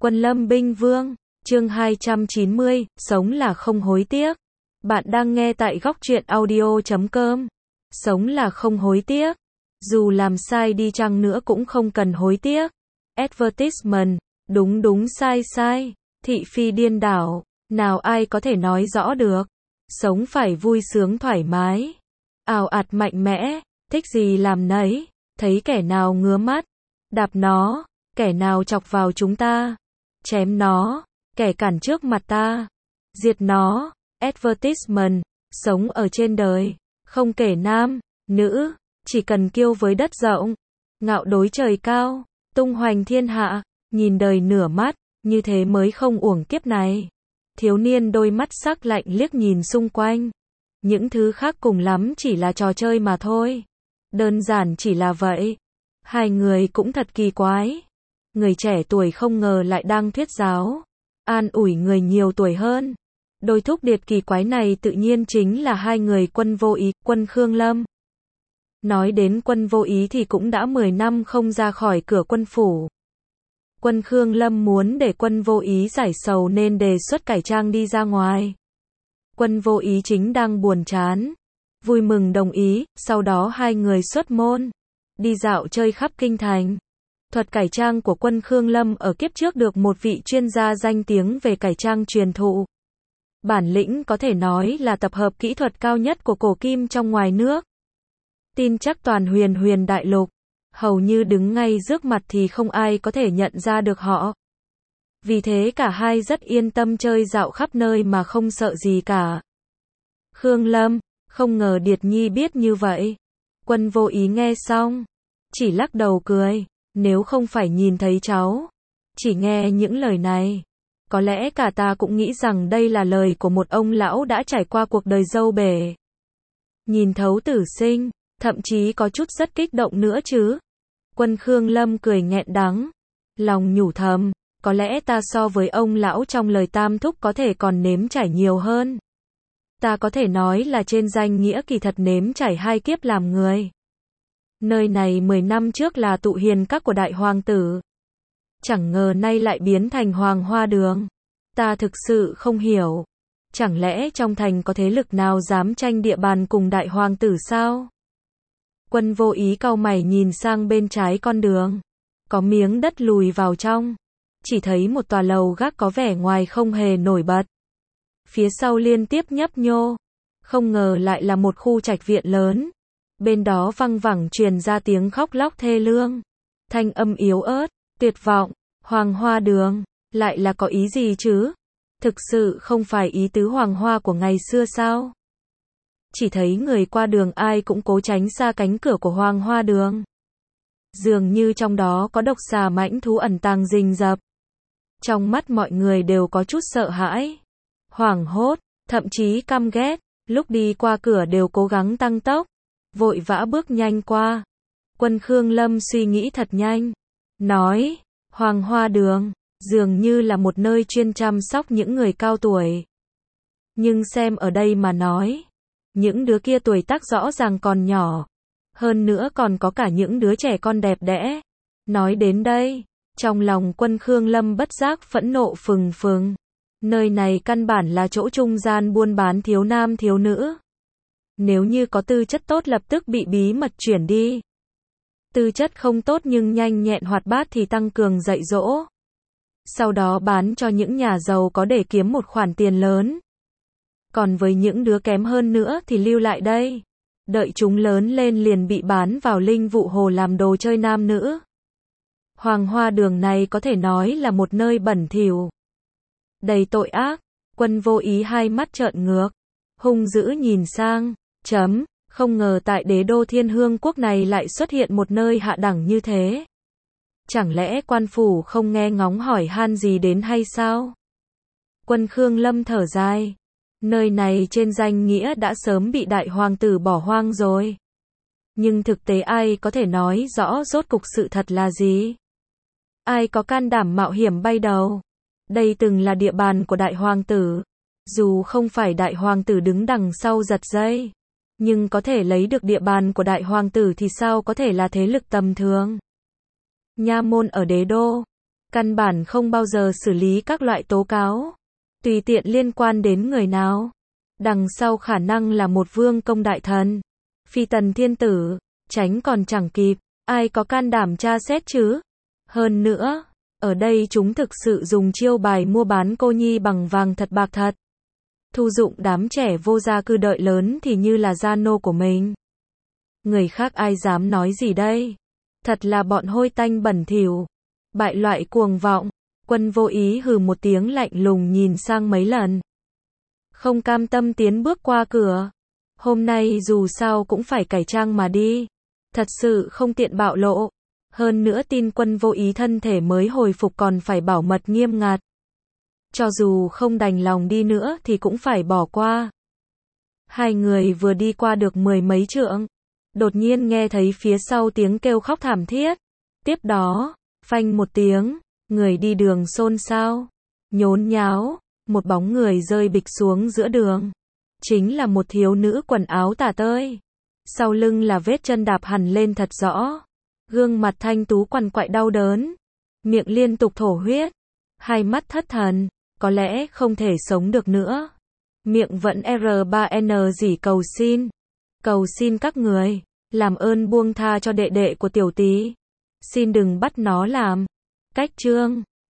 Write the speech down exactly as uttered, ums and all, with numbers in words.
Quân Lâm Binh Vương, chương hai trăm chín mươi, sống là không hối tiếc. Bạn đang nghe tại góc truyện audio chấm com. Sống là không hối tiếc. Dù làm sai đi chăng nữa cũng không cần hối tiếc. Advertisement, đúng đúng sai sai, thị phi điên đảo, nào ai có thể nói rõ được. Sống phải vui sướng thoải mái, ào ạt mạnh mẽ, thích gì làm nấy, thấy kẻ nào ngứa mắt, đạp nó, kẻ nào chọc vào chúng ta, chém nó, kẻ cản trước mặt ta, diệt nó. Advertisement, sống ở trên đời, không kể nam, nữ, chỉ cần kiêu với đất rộng, ngạo đối trời cao, tung hoành thiên hạ, nhìn đời nửa mắt, như thế mới không uổng kiếp này. Thiếu niên đôi mắt sắc lạnh liếc nhìn xung quanh. Những thứ khác cùng lắm chỉ là trò chơi mà thôi. Đơn giản chỉ là vậy. Hai người cũng thật kỳ quái. Người trẻ tuổi không ngờ lại đang thuyết giáo, an ủi người nhiều tuổi hơn. Đôi thúc điệt kỳ quái này tự nhiên chính là hai người Quân Vô Ý, Quân Khương Lâm. Nói đến Quân Vô Ý thì cũng đã mười năm không ra khỏi cửa quân phủ. Quân Khương Lâm muốn để Quân Vô Ý giải sầu nên đề xuất cải trang đi ra ngoài. Quân Vô Ý chính đang buồn chán, vui mừng đồng ý, sau đó hai người xuất môn, đi dạo chơi khắp kinh thành. Thuật cải trang của Quân Khương Lâm ở kiếp trước được một vị chuyên gia danh tiếng về cải trang truyền thụ. Bản lĩnh có thể nói là tập hợp kỹ thuật cao nhất của cổ kim trong ngoài nước. Tin chắc toàn huyền huyền đại lục, hầu như đứng ngay trước mặt thì không ai có thể nhận ra được họ. Vì thế cả hai rất yên tâm chơi dạo khắp nơi mà không sợ gì cả. Khương Lâm, không ngờ Điệt Nhi biết như vậy. Quân Vô Ý nghe xong, chỉ lắc đầu cười, nếu không phải nhìn thấy cháu, chỉ nghe những lời này, có lẽ cả ta cũng nghĩ rằng đây là lời của một ông lão đã trải qua cuộc đời dâu bể. Nhìn thấu tử sinh, thậm chí có chút rất kích động nữa chứ. Quân Khương Lâm cười nghẹn đắng, lòng nhủ thầm, có lẽ ta so với ông lão trong lời tam thúc có thể còn nếm trải nhiều hơn. Ta có thể nói là trên danh nghĩa kỳ thật nếm trải hai kiếp làm người. Nơi này mười năm trước là tụ hiền các của đại hoàng tử. Chẳng ngờ nay lại biến thành Hoàng Hoa Đường. Ta thực sự không hiểu. Chẳng lẽ trong thành có thế lực nào dám tranh địa bàn cùng đại hoàng tử sao? Quân Vô Ý cau mày nhìn sang bên trái con đường. Có miếng đất lùi vào trong. Chỉ thấy một tòa lầu gác có vẻ ngoài không hề nổi bật. Phía sau liên tiếp nhấp nhô. Không ngờ lại là một khu trạch viện lớn. Bên đó văng vẳng truyền ra tiếng khóc lóc thê lương. Thanh âm yếu ớt, tuyệt vọng. Hoàng Hoa Đường, lại là có ý gì chứ? Thực sự không phải ý tứ hoàng hoa của ngày xưa sao? Chỉ thấy người qua đường ai cũng cố tránh xa cánh cửa của Hoàng Hoa Đường. Dường như trong đó có độc xà mãnh thú ẩn tàng rình rập. Trong mắt mọi người đều có chút sợ hãi, hoảng hốt, thậm chí căm ghét. Lúc đi qua cửa đều cố gắng tăng tốc, vội vã bước nhanh qua. Quân Khương Lâm suy nghĩ thật nhanh, nói, Hoàng Hoa Đường, dường như là một nơi chuyên chăm sóc những người cao tuổi. Nhưng xem ở đây mà nói, những đứa kia tuổi tác rõ ràng còn nhỏ. Hơn nữa còn có cả những đứa trẻ con đẹp đẽ. Nói đến đây, trong lòng Quân Khương Lâm bất giác phẫn nộ phừng phừng. Nơi này căn bản là chỗ trung gian buôn bán thiếu nam thiếu nữ. Nếu như có tư chất tốt lập tức bị bí mật chuyển đi. Tư chất không tốt nhưng nhanh nhẹn hoạt bát thì tăng cường dạy dỗ. Sau đó bán cho những nhà giàu có để kiếm một khoản tiền lớn. Còn với những đứa kém hơn nữa thì lưu lại đây. Đợi chúng lớn lên liền bị bán vào linh vụ hồ làm đồ chơi nam nữ. Hoàng Hoa Đường này có thể nói là một nơi bẩn thỉu, đầy tội ác. Quân Vô Ý hai mắt trợn ngược, hung dữ nhìn sang, chấm, không ngờ tại đế đô Thiên Hương quốc này lại xuất hiện một nơi hạ đẳng như thế. Chẳng lẽ quan phủ không nghe ngóng hỏi han gì đến hay sao? Quân Khương Lâm thở dài. Nơi này trên danh nghĩa đã sớm bị đại hoàng tử bỏ hoang rồi. Nhưng thực tế ai có thể nói rõ rốt cục sự thật là gì? Ai có can đảm mạo hiểm bay đầu? Đây từng là địa bàn của đại hoàng tử. Dù không phải đại hoàng tử đứng đằng sau giật dây, nhưng có thể lấy được địa bàn của đại hoàng tử thì sao có thể là thế lực tầm thường? Nha môn ở đế đô, Căn bản không bao giờ xử lý các loại tố cáo, tùy tiện liên quan đến người nào. Đằng sau khả năng là một vương công đại thần, phi tần thiên tử, tránh còn chẳng kịp, ai có can đảm tra xét chứ? Hơn nữa, ở đây chúng thực sự dùng chiêu bài mua bán cô nhi bằng vàng thật bạc thật. Thu dụng đám trẻ vô gia cư đợi lớn thì như là gia nô của mình. Người khác ai dám nói gì đây? Thật là bọn hôi tanh bẩn thỉu, bại loại cuồng vọng. Quân Vô Ý hừ một tiếng lạnh lùng nhìn sang mấy lần. Không cam tâm tiến bước qua cửa. Hôm nay dù sao cũng phải cải trang mà đi. Thật sự không tiện bạo lộ. Hơn nữa tin Quân Vô Ý thân thể mới hồi phục còn phải bảo mật nghiêm ngặt. Cho dù không đành lòng đi nữa thì cũng phải bỏ qua. Hai người vừa đi qua được mười mấy trượng, đột nhiên nghe thấy phía sau tiếng kêu khóc thảm thiết. Tiếp đó, phanh một tiếng, người đi đường xôn xao, nhốn nháo, một bóng người rơi bịch xuống giữa đường. Chính là một thiếu nữ quần áo tả tơi. Sau lưng là vết chân đạp hằn lên thật rõ. Gương mặt thanh tú quằn quại đau đớn, miệng liên tục thổ huyết, hai mắt thất thần, có lẽ không thể sống được nữa. Miệng vẫn R ba N gì cầu xin. Cầu xin các người, làm ơn buông tha cho đệ đệ của tiểu tí. Xin đừng bắt nó làm. Cách chương